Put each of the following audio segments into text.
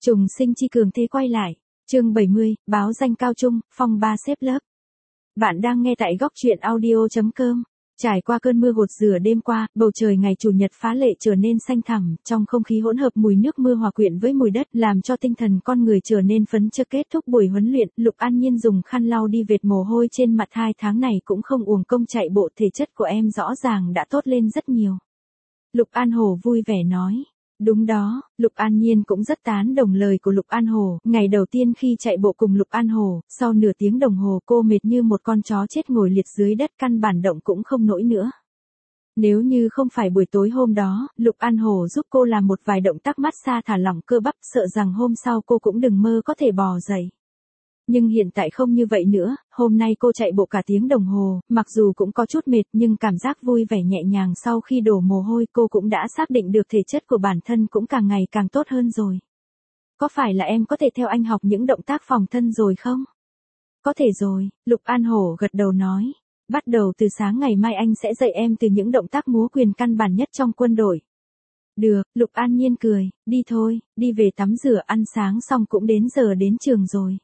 Trùng sinh chi cường thế quay lại. Chương 70, báo danh cao trung, phong ba xếp lớp. Bạn đang nghe tại góc truyện audio.com. Trải qua cơn mưa gột rửa đêm qua, bầu trời ngày chủ nhật phá lệ trở nên xanh thẳm, trong không khí hỗn hợp mùi nước mưa hòa quyện với mùi đất, làm cho tinh thần con người trở nên phấn chấn. Kết thúc buổi huấn luyện, Lục An Nhiên dùng khăn lau đi vệt mồ hôi trên mặt. 2 tháng này cũng không uổng công chạy bộ, thể chất của em rõ ràng đã tốt lên rất nhiều. Lục An Hổ vui vẻ nói. Đúng đó, Lục An Nhiên cũng rất tán đồng lời của Lục An Hổ. Ngày đầu tiên khi chạy bộ cùng Lục An Hổ, sau nửa tiếng đồng hồ cô mệt như một con chó chết ngồi liệt dưới đất, căn bản động cũng không nổi nữa. Nếu như không phải buổi tối hôm đó, Lục An Hổ giúp cô làm một vài động tác massage thả lỏng cơ bắp, sợ rằng hôm sau cô cũng đừng mơ có thể bò dậy. Nhưng hiện tại không như vậy nữa, hôm nay cô chạy bộ cả tiếng đồng hồ, mặc dù cũng có chút mệt nhưng cảm giác vui vẻ nhẹ nhàng sau khi đổ mồ hôi. Cô cũng đã xác định được thể chất của bản thân cũng càng ngày càng tốt hơn rồi. Có phải là em có thể theo anh học những động tác phòng thân rồi không? Có thể rồi, Lục An Hổ gật đầu nói. Bắt đầu từ sáng ngày mai anh sẽ dạy em từ những động tác múa quyền căn bản nhất trong quân đội. Được, Lục An Nhiên cười, đi thôi, đi về tắm rửa ăn sáng xong cũng đến giờ đến trường rồi.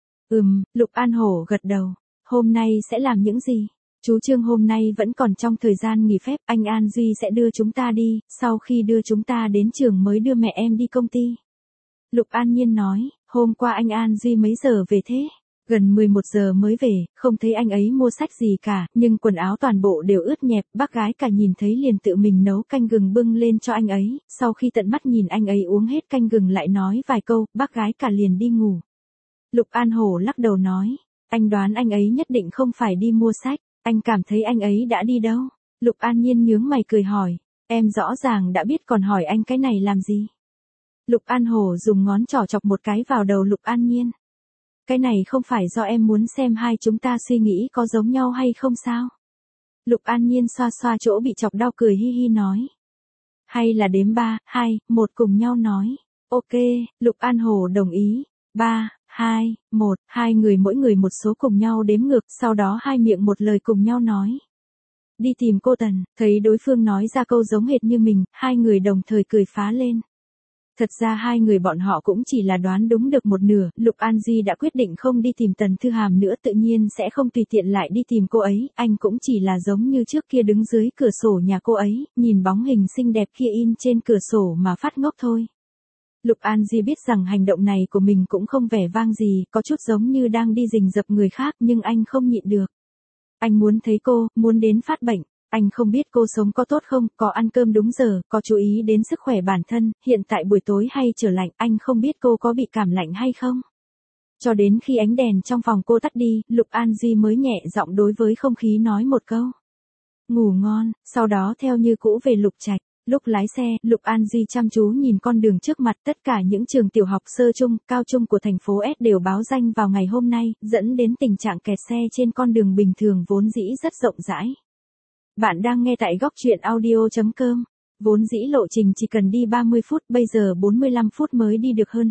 Lục An Hổ gật đầu. Hôm nay sẽ làm những gì? Chú Trương hôm nay vẫn còn trong thời gian nghỉ phép, anh An Duy sẽ đưa chúng ta đi, sau khi đưa chúng ta đến trường mới đưa mẹ em đi công ty. Lục An Nhiên nói, hôm qua anh An Duy mấy giờ về thế? Gần 11 giờ mới về, không thấy anh ấy mua sách gì cả, nhưng quần áo toàn bộ đều ướt nhẹp. Bác gái cả nhìn thấy liền tự mình nấu canh gừng bưng lên cho anh ấy, sau khi tận mắt nhìn anh ấy uống hết canh gừng lại nói vài câu, bác gái cả liền đi ngủ. Lục An Hổ lắc đầu nói, anh đoán anh ấy nhất định không phải đi mua sách, anh cảm thấy anh ấy đã đi đâu? Lục An Nhiên nhướng mày cười hỏi, em rõ ràng đã biết còn hỏi anh cái này làm gì? Lục An Hổ dùng ngón trỏ chọc một cái vào đầu Lục An Nhiên. Cái này không phải do em muốn xem hai chúng ta suy nghĩ có giống nhau hay không sao? Lục An Nhiên xoa xoa chỗ bị chọc đau cười hi hi nói. Hay là đếm 3, 2, 1 cùng nhau nói. Ok, Lục An Hổ đồng ý. 3, 2, 1, hai người mỗi người một số cùng nhau đếm ngược, sau đó hai miệng một lời cùng nhau nói. Đi tìm cô Tần, thấy đối phương nói ra câu giống hệt như mình, hai người đồng thời cười phá lên. Thật ra hai người bọn họ cũng chỉ là đoán đúng được một nửa, Lục An Di đã quyết định không đi tìm Tần Thư Hàm nữa, tự nhiên sẽ không tùy tiện lại đi tìm cô ấy, anh cũng chỉ là giống như trước kia đứng dưới cửa sổ nhà cô ấy, nhìn bóng hình xinh đẹp kia in trên cửa sổ mà phát ngốc thôi. Lục An Di biết rằng hành động này của mình cũng không vẻ vang gì, có chút giống như đang đi rình rập người khác, nhưng anh không nhịn được. Anh muốn thấy cô, muốn đến phát bệnh. Anh không biết cô sống có tốt không, có ăn cơm đúng giờ, có chú ý đến sức khỏe bản thân, hiện tại buổi tối hay trở lạnh, anh không biết cô có bị cảm lạnh hay không. Cho đến khi ánh đèn trong phòng cô tắt đi, Lục An Di mới nhẹ giọng đối với không khí nói một câu. Ngủ ngon, sau đó theo như cũ về Lục Trạch. Lúc lái xe, Lục An Di chăm chú nhìn con đường trước mặt, tất cả những trường tiểu học sơ trung, cao trung của thành phố S đều báo danh vào ngày hôm nay, dẫn đến tình trạng kẹt xe trên con đường bình thường vốn dĩ rất rộng rãi. Bạn đang nghe tại góc truyện audio.com. Vốn dĩ lộ trình chỉ cần đi 30 phút, bây giờ 45 phút mới đi được hơn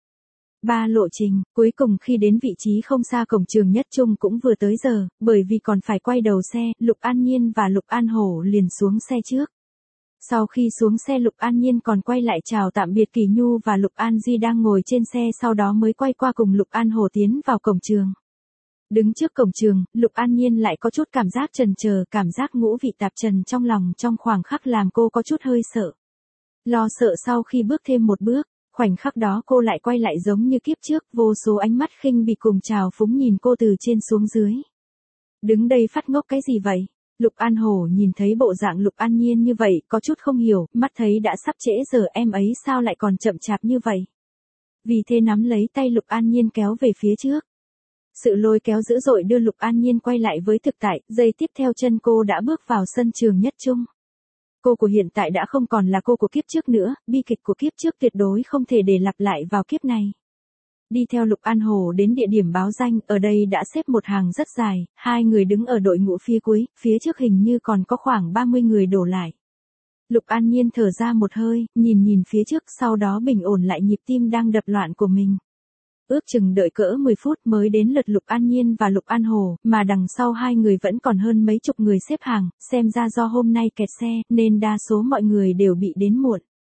3 lộ trình, cuối cùng khi đến vị trí không xa cổng trường nhất trung cũng vừa tới giờ, bởi vì còn phải quay đầu xe, Lục An Nhiên và Lục An Hổ liền xuống xe trước. Sau khi xuống xe Lục An Nhiên còn quay lại chào tạm biệt Kỳ Nhu và Lục An Di đang ngồi trên xe, sau đó mới quay qua cùng Lục An Hổ tiến vào cổng trường. Đứng trước cổng trường, Lục An Nhiên lại có chút cảm giác chần chờ, cảm giác ngũ vị tạp trần trong lòng trong khoảng khắc làm cô có chút hơi sợ. Lo sợ sau khi bước thêm một bước, khoảnh khắc đó cô lại quay lại giống như kiếp trước, vô số ánh mắt khinh bỉ cùng trào phúng nhìn cô từ trên xuống dưới. Đứng đây phát ngốc cái gì vậy? Lục An Hổ nhìn thấy bộ dạng Lục An Nhiên như vậy, có chút không hiểu, mắt thấy đã sắp trễ giờ, em ấy sao lại còn chậm chạp như vậy? Vì thế nắm lấy tay Lục An Nhiên kéo về phía trước. Sự lôi kéo dữ dội đưa Lục An Nhiên quay lại với thực tại, giây tiếp theo chân cô đã bước vào sân trường nhất trung. Cô của hiện tại đã không còn là cô của kiếp trước nữa, bi kịch của kiếp trước tuyệt đối không thể để lặp lại vào kiếp này. Đi theo Lục An Hổ đến địa điểm báo danh, ở đây đã xếp một hàng rất dài, hai người đứng ở đội ngũ phía cuối, phía trước hình như còn có khoảng 30 người đổ lại. Lục An Nhiên thở ra một hơi, nhìn phía trước, sau đó bình ổn lại nhịp tim đang đập loạn của mình. Ước chừng đợi cỡ 10 phút mới đến lượt Lục An Nhiên và Lục An Hổ, mà đằng sau hai người vẫn còn hơn mấy chục người xếp hàng, xem ra do hôm nay kẹt xe, nên đa số mọi người đều bị đến muộn.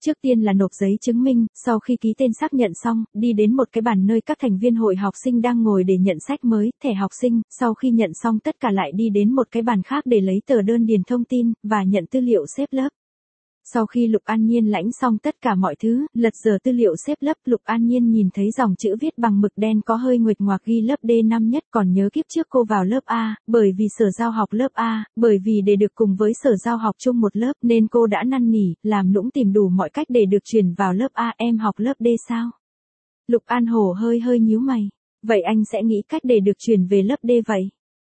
Trước tiên là nộp giấy chứng minh, sau khi ký tên xác nhận xong, đi đến một cái bàn nơi các thành viên hội học sinh đang ngồi để nhận sách mới, thẻ học sinh, sau khi nhận xong tất cả lại đi đến một cái bàn khác để lấy tờ đơn điền thông tin, và nhận tư liệu xếp lớp. Sau khi Lục An Nhiên lãnh xong tất cả mọi thứ, lật dở tư liệu xếp lớp, Lục An Nhiên nhìn thấy dòng chữ viết bằng mực đen có hơi nguệch ngoạc ghi lớp D5 nhất, còn nhớ kiếp trước cô vào lớp A, bởi vì Sở Giao học lớp A, bởi vì để được cùng với Sở Giao học chung một lớp nên cô đã năn nỉ, làm nũng tìm đủ mọi cách để được chuyển vào lớp A, em học lớp D sao? Lục An Hổ hơi nhíu mày, vậy anh sẽ nghĩ cách để được chuyển về lớp D vậy?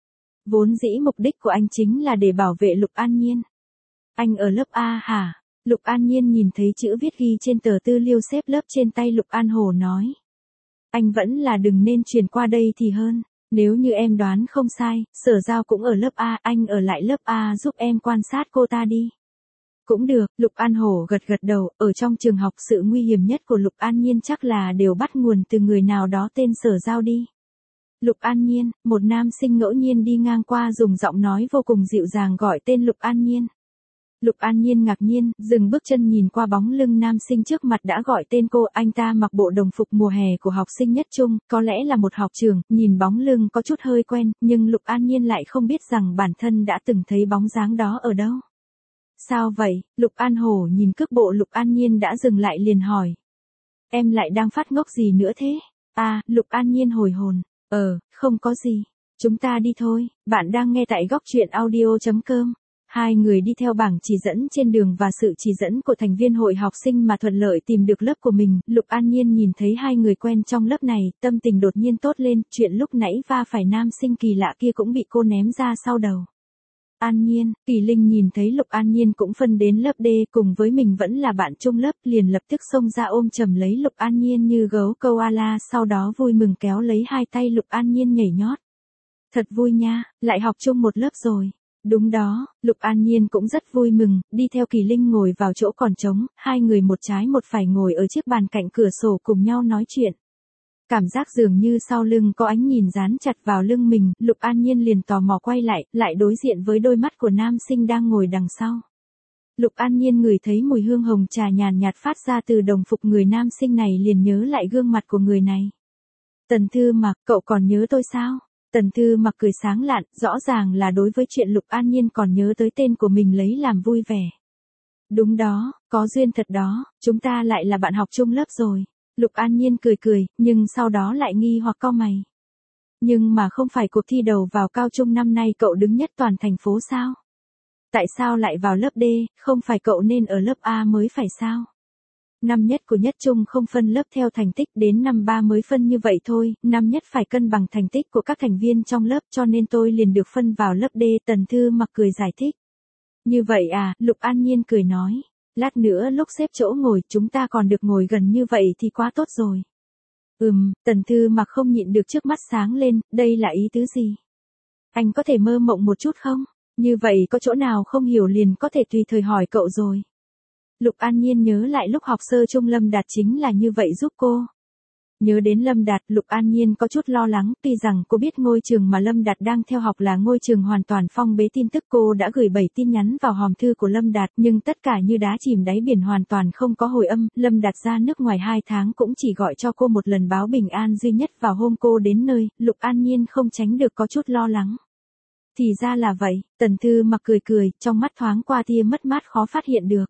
Vốn dĩ mục đích của anh chính là để bảo vệ Lục An Nhiên. Anh ở lớp A hả? Lục An Nhiên nhìn thấy chữ viết ghi trên tờ tư liệu xếp lớp trên tay Lục An Hổ nói. Anh vẫn là đừng nên chuyển qua đây thì hơn. Nếu như em đoán không sai, Sở Giao cũng ở lớp A, anh ở lại lớp A giúp em quan sát cô ta đi. Cũng được, Lục An Hổ gật đầu, ở trong trường học sự nguy hiểm nhất của Lục An Nhiên chắc là đều bắt nguồn từ người nào đó tên Sở Giao đi. Lục An Nhiên, một nam sinh ngẫu nhiên đi ngang qua dùng giọng nói vô cùng dịu dàng gọi tên Lục An Nhiên. Lục An Nhiên ngạc nhiên, dừng bước chân nhìn qua bóng lưng nam sinh trước mặt đã gọi tên cô, anh ta mặc bộ đồng phục mùa hè của học sinh nhất trung, có lẽ là một học trưởng, nhìn bóng lưng có chút hơi quen, nhưng Lục An Nhiên lại không biết rằng bản thân đã từng thấy bóng dáng đó ở đâu. Sao vậy? Lục An Hổ nhìn cước bộ Lục An Nhiên đã dừng lại liền hỏi. Em lại đang phát ngốc gì nữa thế? À, Lục An Nhiên hồi hồn. Không có gì. Chúng ta đi thôi, bạn đang nghe tại góc truyện audio.com. Hai người đi theo bảng chỉ dẫn trên đường và sự chỉ dẫn của thành viên hội học sinh mà thuận lợi tìm được lớp của mình. Lục An Nhiên nhìn thấy hai người quen trong lớp này, tâm tình đột nhiên tốt lên, chuyện lúc nãy va phải nam sinh kỳ lạ kia cũng bị cô ném ra sau đầu. An Nhiên, Kỳ Linh nhìn thấy Lục An Nhiên cũng phân đến lớp D cùng với mình vẫn là bạn chung lớp, liền lập tức xông ra ôm chầm lấy Lục An Nhiên như gấu koala, sau đó vui mừng kéo lấy hai tay Lục An Nhiên nhảy nhót. Thật vui nha, lại học chung một lớp rồi. Đúng đó, Lục An Nhiên cũng rất vui mừng, đi theo Kỳ Linh ngồi vào chỗ còn trống, hai người một trái một phải ngồi ở chiếc bàn cạnh cửa sổ cùng nhau nói chuyện. Cảm giác dường như sau lưng có ánh nhìn dán chặt vào lưng mình, Lục An Nhiên liền tò mò quay lại đối diện với đôi mắt của nam sinh đang ngồi đằng sau. Lục An Nhiên ngửi thấy mùi hương hồng trà nhàn nhạt phát ra từ đồng phục người nam sinh này liền nhớ lại gương mặt của người này. Tần Thư Mặc, cậu còn nhớ tôi sao? Tần Thư Mặc cười sáng lạn, rõ ràng là đối với chuyện Lục An Nhiên còn nhớ tới tên của mình lấy làm vui vẻ. Đúng đó, có duyên thật đó, chúng ta lại là bạn học chung lớp rồi. Lục An Nhiên cười, nhưng sau đó lại nghi hoặc cau mày. Nhưng mà không phải cuộc thi đầu vào cao trung năm nay cậu đứng nhất toàn thành phố sao? Tại sao lại vào lớp D, không phải cậu nên ở lớp A mới phải sao? Năm nhất của nhất trung không phân lớp theo thành tích, đến năm 3 mới phân như vậy thôi, năm nhất phải cân bằng thành tích của các thành viên trong lớp cho nên tôi liền được phân vào lớp D, Tần Thư Mặc cười giải thích. Như vậy à, Lục An Nhiên cười nói. Lát nữa lúc xếp chỗ ngồi chúng ta còn được ngồi gần như vậy thì quá tốt rồi. Tần Thư Mặc không nhịn được trước mắt sáng lên, đây là ý tứ gì? Anh có thể mơ mộng một chút không? Như vậy có chỗ nào không hiểu liền có thể tùy thời hỏi cậu rồi. Lục An Nhiên nhớ lại lúc học sơ trung Lâm Đạt chính là như vậy giúp cô. Nhớ đến Lâm Đạt, Lục An Nhiên có chút lo lắng, tuy rằng cô biết ngôi trường mà Lâm Đạt đang theo học là ngôi trường hoàn toàn phong bế tin tức, cô đã gửi 7 tin nhắn vào hòm thư của Lâm Đạt, nhưng tất cả như đá chìm đáy biển, hoàn toàn không có hồi âm. Lâm Đạt ra nước ngoài 2 tháng cũng chỉ gọi cho cô một lần báo bình an duy nhất vào hôm cô đến nơi, Lục An Nhiên không tránh được có chút lo lắng. Thì ra là vậy, Tần Thư Mặc cười, trong mắt thoáng qua tia mất mát khó phát hiện được.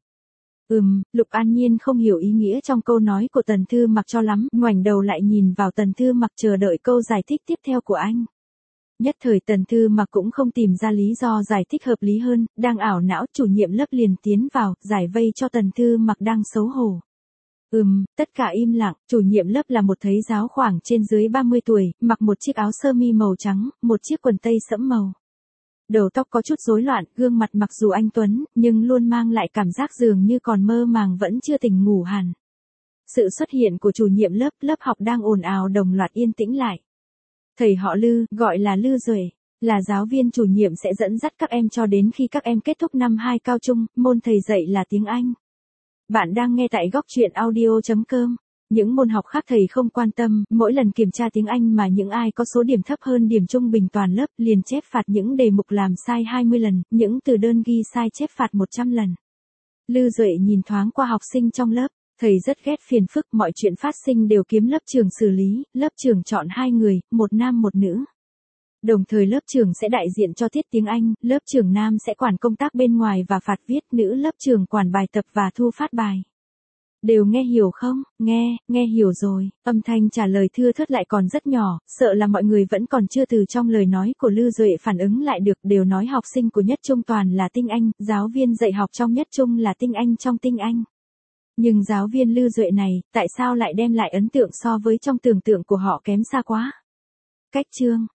Lục An Nhiên không hiểu ý nghĩa trong câu nói của Tần Thư Mặc cho lắm, ngoảnh đầu lại nhìn vào Tần Thư Mặc chờ đợi câu giải thích tiếp theo của anh. Nhất thời Tần Thư Mặc cũng không tìm ra lý do giải thích hợp lý hơn, đang ảo não, chủ nhiệm lớp liền tiến vào, giải vây cho Tần Thư Mặc đang xấu hổ. Tất cả im lặng, chủ nhiệm lớp là một thầy giáo khoảng trên dưới 30 tuổi, mặc một chiếc áo sơ mi màu trắng, một chiếc quần tây sẫm màu. Đầu tóc có chút rối loạn, gương mặt mặc dù anh tuấn, nhưng luôn mang lại cảm giác dường như còn mơ màng vẫn chưa tỉnh ngủ hẳn. Sự xuất hiện của chủ nhiệm lớp học đang ồn ào đồng loạt yên tĩnh lại. Thầy họ Lư, gọi là Lư Duệ, là giáo viên chủ nhiệm sẽ dẫn dắt các em cho đến khi các em kết thúc năm 2 cao trung, môn thầy dạy là tiếng Anh. Bạn đang nghe tại góc truyện audio.com. Những môn học khác thầy không quan tâm, mỗi lần kiểm tra tiếng Anh mà những ai có số điểm thấp hơn điểm trung bình toàn lớp liền chép phạt những đề mục làm sai 20 lần, những từ đơn ghi sai chép phạt 100 lần. Lư Duệ nhìn thoáng qua học sinh trong lớp, thầy rất ghét phiền phức, mọi chuyện phát sinh đều kiếm lớp trưởng xử lý, lớp trưởng chọn 2 người, một nam một nữ. Đồng thời lớp trưởng sẽ đại diện cho tiết tiếng Anh, lớp trưởng nam sẽ quản công tác bên ngoài và phạt viết, nữ lớp trưởng quản bài tập và thu phát bài. Đều nghe hiểu không? Nghe hiểu rồi. Âm thanh trả lời thưa thớt lại còn rất nhỏ, sợ là mọi người vẫn còn chưa từ trong lời nói của Lư Duệ phản ứng lại được, đều nói học sinh của Nhất Trung toàn là tinh Anh, giáo viên dạy học trong Nhất Trung là tinh Anh trong tinh Anh. Nhưng giáo viên Lư Duệ này, tại sao lại đem lại ấn tượng so với trong tưởng tượng của họ kém xa quá? Cách chương